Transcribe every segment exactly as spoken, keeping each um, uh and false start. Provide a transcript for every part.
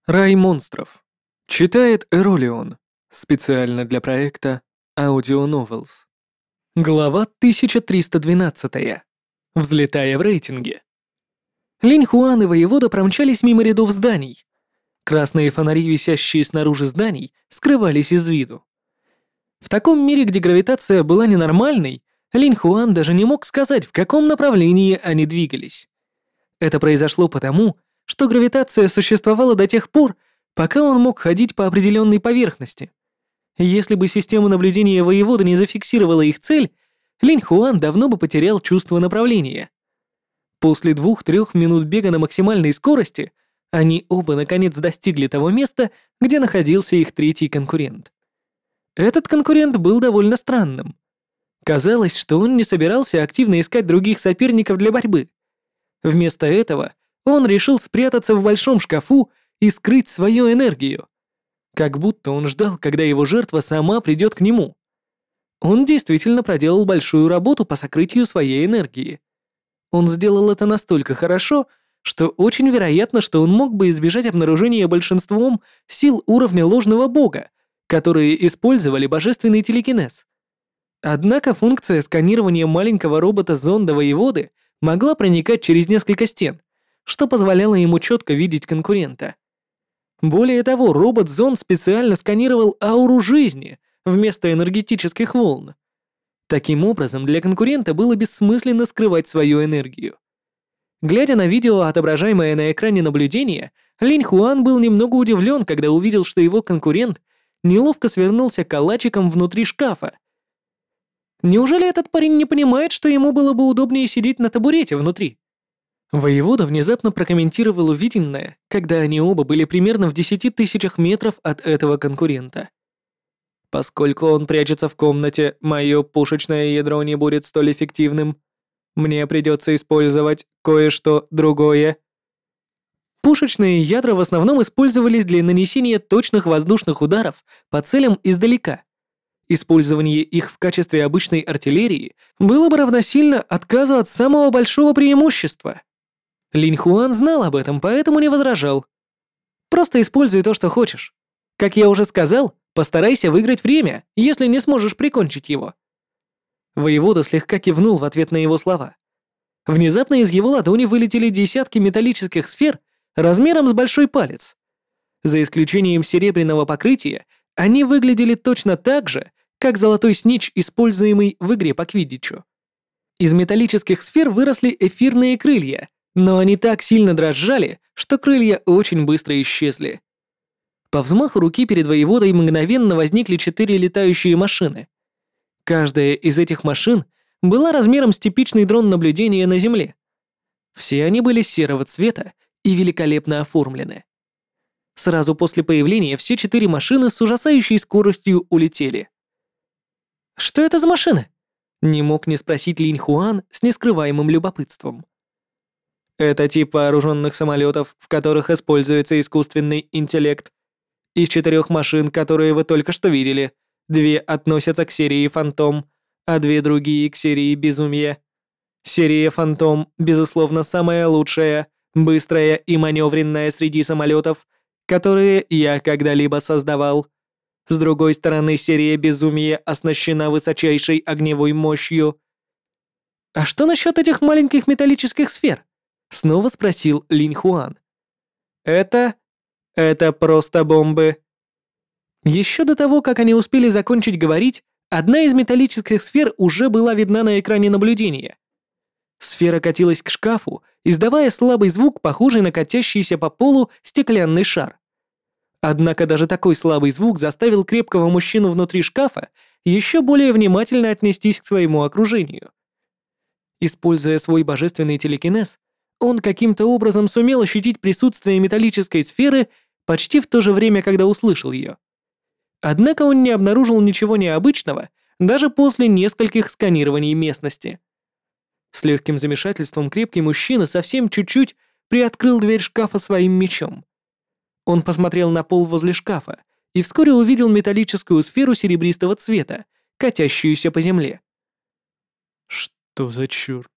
Рай монстров. Читает Эролион. Специально для проекта Audio Novels. Глава тысяча триста двенадцать. Взлетая в рейтинге. Линь Хуан и воевода промчались мимо рядов зданий. Красные фонари, висящие снаружи зданий, скрывались из виду. В таком мире, где гравитация была ненормальной, Линь Хуан даже не мог сказать, в каком направлении они двигались. Это произошло потому, что гравитация существовала до тех пор, пока он мог ходить по определенной поверхности. Если бы система наблюдения воевода не зафиксировала их цель, Линь Хуан давно бы потерял чувство направления. После двух-трех минут бега на максимальной скорости они оба наконец достигли того места, где находился их третий конкурент. Этот конкурент был довольно странным. Казалось, что он не собирался активно искать других соперников для борьбы. Вместо этого он решил спрятаться в большом шкафу и скрыть свою энергию. Как будто он ждал, когда его жертва сама придет к нему. Он действительно проделал большую работу по сокрытию своей энергии. Он сделал это настолько хорошо, что очень вероятно, что он мог бы избежать обнаружения большинством сил уровня ложного бога, которые использовали божественный телекинез. Однако функция сканирования маленького робота-зонда воеводы могла проникать через несколько стен, что позволяло ему четко видеть конкурента. Более того, робот-зонд специально сканировал ауру жизни вместо энергетических волн. Таким образом, для конкурента было бессмысленно скрывать свою энергию. Глядя на видео, отображаемое на экране наблюдения, Линь Хуан был немного удивлен, когда увидел, что его конкурент неловко свернулся калачиком внутри шкафа. Неужели этот парень не понимает, что ему было бы удобнее сидеть на табурете внутри? Воевода внезапно прокомментировал увиденное, когда они оба были примерно в десяти тысячах метров от этого конкурента. Поскольку он прячется в комнате, мое пушечное ядро не будет столь эффективным. Мне придется использовать кое-что другое. Пушечные ядра в основном использовались для нанесения точных воздушных ударов по целям издалека. Использование их в качестве обычной артиллерии было бы равносильно отказу от самого большого преимущества. Линь Хуан знал об этом, поэтому не возражал. Просто используй то, что хочешь. Как я уже сказал, постарайся выиграть время, если не сможешь прикончить его. Воевода слегка кивнул в ответ на его слова. Внезапно из его ладони вылетели десятки металлических сфер размером с большой палец. За исключением серебряного покрытия, они выглядели точно так же, как золотой снитч, используемый в игре по квиддичу. Из металлических сфер выросли эфирные крылья, но они так сильно дрожали, что крылья очень быстро исчезли. По взмаху руки перед воеводой мгновенно возникли четыре летающие машины. Каждая из этих машин была размером с типичный дрон наблюдения на Земле. Все они были серого цвета и великолепно оформлены. Сразу после появления все четыре машины с ужасающей скоростью улетели. «Что это за машины?» — не мог не спросить Линь Хуан с нескрываемым любопытством. Это тип вооруженных самолетов, в которых используется искусственный интеллект. Из четырех машин, которые вы только что видели, две относятся к серии «Фантом», а две другие к серии «Безумие». Серия «Фантом», безусловно, самая лучшая, быстрая и маневренная среди самолетов, которые я когда-либо создавал. С другой стороны, серия «Безумие» оснащена высочайшей огневой мощью. «А что насчет этих маленьких металлических сфер?» — снова спросил Линь Хуан. «Это... это просто бомбы». Еще до того, как они успели закончить говорить, одна из металлических сфер уже была видна на экране наблюдения. Сфера катилась к шкафу, издавая слабый звук, похожий на катящийся по полу стеклянный шар. Однако даже такой слабый звук заставил крепкого мужчину внутри шкафа еще более внимательно отнестись к своему окружению. Используя свой божественный телекинез, он каким-то образом сумел ощутить присутствие металлической сферы почти в то же время, когда услышал ее. Однако он не обнаружил ничего необычного даже после нескольких сканирований местности. С легким замешательством крепкий мужчина совсем чуть-чуть приоткрыл дверь шкафа своим мечом. Он посмотрел на пол возле шкафа и вскоре увидел металлическую сферу серебристого цвета, катящуюся по земле. Что за черт?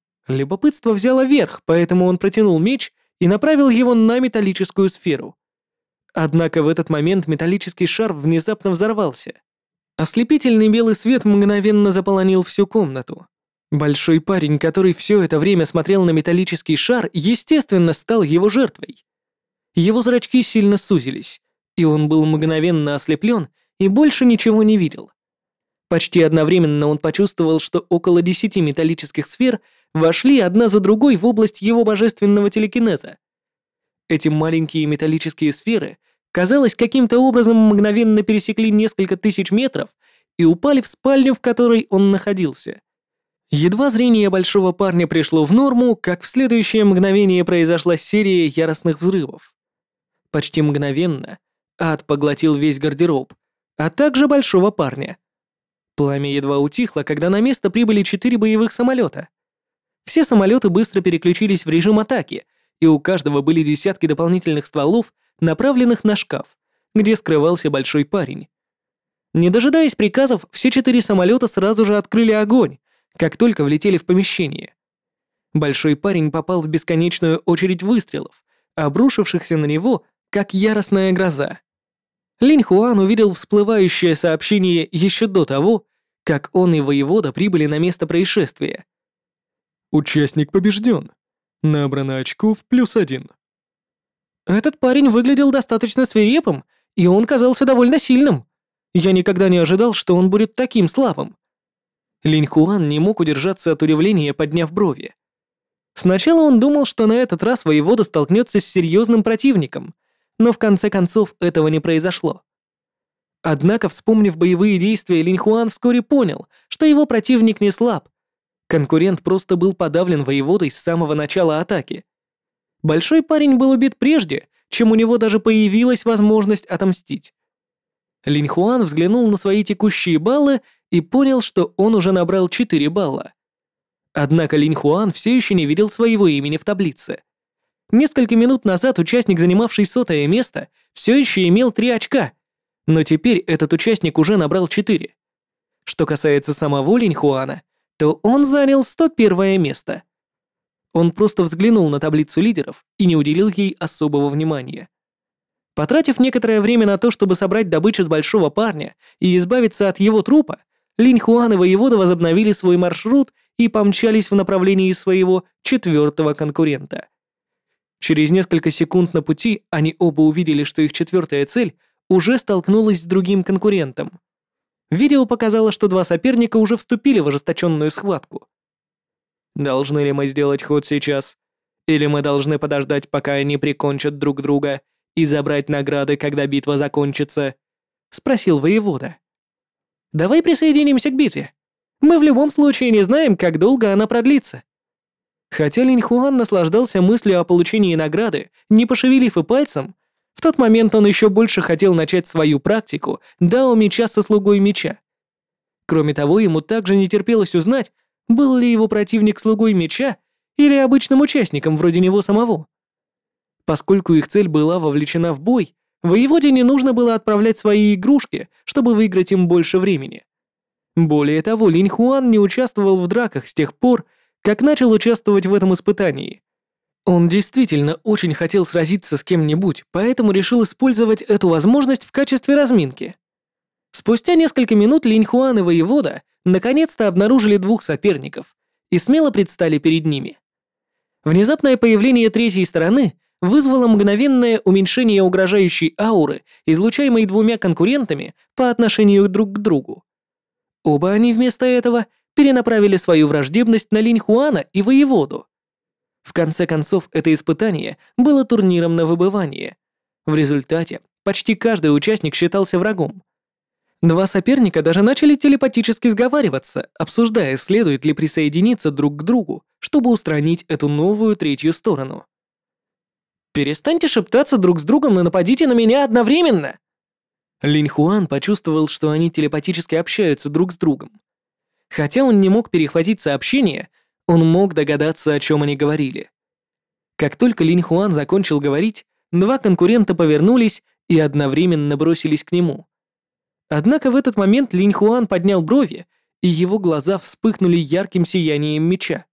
Любопытство взяло верх, поэтому он протянул меч и направил его на металлическую сферу. Однако в этот момент металлический шар внезапно взорвался. Ослепительный белый свет мгновенно заполонил всю комнату. Большой парень, который все это время смотрел на металлический шар, естественно, стал его жертвой. Его зрачки сильно сузились, и он был мгновенно ослеплен и больше ничего не видел. Почти одновременно он почувствовал, что около десяти металлических сфер вошли одна за другой в область его божественного телекинеза. Эти маленькие металлические сферы, казалось, каким-то образом мгновенно пересекли несколько тысяч метров и упали в спальню, в которой он находился. Едва зрение большого парня пришло в норму, как в следующее мгновение произошла серия яростных взрывов. Почти мгновенно ад поглотил весь гардероб, а также большого парня. Пламя едва утихло, когда на место прибыли четыре боевых самолета. Все самолеты быстро переключились в режим атаки, и у каждого были десятки дополнительных стволов, направленных на шкаф, где скрывался большой парень. Не дожидаясь приказов, все четыре самолета сразу же открыли огонь, как только влетели в помещение. Большой парень попал в бесконечную очередь выстрелов, обрушившихся на него, как яростная гроза. Линь Хуан увидел всплывающее сообщение еще до того, как он и воевода прибыли на место происшествия. Участник побежден. Набрано очков плюс один. Этот парень выглядел достаточно свирепым, и он казался довольно сильным. Я никогда не ожидал, что он будет таким слабым. Линь Хуан не мог удержаться от удивления, подняв брови. Сначала он думал, что на этот раз воевода столкнется с серьезным противником, но в конце концов этого не произошло. Однако, вспомнив боевые действия, Линь Хуан вскоре понял, что его противник не слаб. Конкурент просто был подавлен воеводой с самого начала атаки. Большой парень был убит прежде, чем у него даже появилась возможность отомстить. Линь Хуан взглянул на свои текущие баллы и понял, что он уже набрал четыре балла. Однако Линь Хуан все еще не видел своего имени в таблице. Несколько минут назад участник, занимавший сотое место, все еще имел три очка, но теперь этот участник уже набрал четыре. Что касается самого Линь Хуана, то он занял сто первое место. Он просто взглянул на таблицу лидеров и не уделил ей особого внимания. Потратив некоторое время на то, чтобы собрать добычу с большого парня и избавиться от его трупа, Линь Хуан и воевода возобновили свой маршрут и помчались в направлении своего четвертого конкурента. Через несколько секунд на пути они оба увидели, что их четвертая цель уже столкнулась с другим конкурентом. Видео показало, что два соперника уже вступили в ожесточенную схватку. «Должны ли мы сделать ход сейчас? Или мы должны подождать, пока они прикончат друг друга и забрать награды, когда битва закончится?» — спросил воевода. «Давай присоединимся к битве. Мы в любом случае не знаем, как долго она продлится». Хотя Линь Хуан наслаждался мыслью о получении награды, не пошевелив и пальцем, в тот момент он еще больше хотел начать свою практику дао меча со слугой меча. Кроме того, ему также не терпелось узнать, был ли его противник слугой меча или обычным участником вроде него самого. Поскольку их цель была вовлечена в бой, воеводе не нужно было отправлять свои игрушки, чтобы выиграть им больше времени. Более того, Линь Хуан не участвовал в драках с тех пор, как начал участвовать в этом испытании. Он действительно очень хотел сразиться с кем-нибудь, поэтому решил использовать эту возможность в качестве разминки. Спустя несколько минут Линь Хуан и воевода наконец-то обнаружили двух соперников и смело предстали перед ними. Внезапное появление третьей стороны вызвало мгновенное уменьшение угрожающей ауры, излучаемой двумя конкурентами по отношению друг к другу. Оба они вместо этого перенаправили свою враждебность на Линь Хуана и воеводу. В конце концов, это испытание было турниром на выбывание. В результате почти каждый участник считался врагом. Два соперника даже начали телепатически сговариваться, обсуждая, следует ли присоединиться друг к другу, чтобы устранить эту новую третью сторону. «Перестаньте шептаться друг с другом и нападите на меня одновременно!» Линь Хуан почувствовал, что они телепатически общаются друг с другом. Хотя он не мог перехватить сообщение, он мог догадаться, о чем они говорили. Как только Линь Хуан закончил говорить, два конкурента повернулись и одновременно бросились к нему. Однако в этот момент Линь Хуан поднял брови, и его глаза вспыхнули ярким сиянием меча.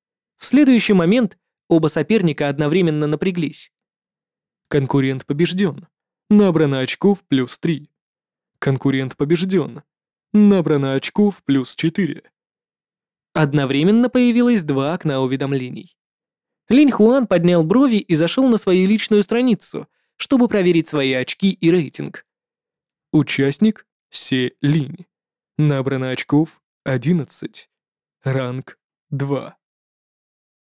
В следующий момент оба соперника одновременно напряглись. Конкурент побежден. Набрано очков плюс три. Конкурент побежден. Набрано очков плюс четыре. Одновременно появилось два окна уведомлений. Линь Хуан поднял брови и зашел на свою личную страницу, чтобы проверить свои очки и рейтинг. Участник Се Линь. Набрано очков одиннадцать. Ранг два.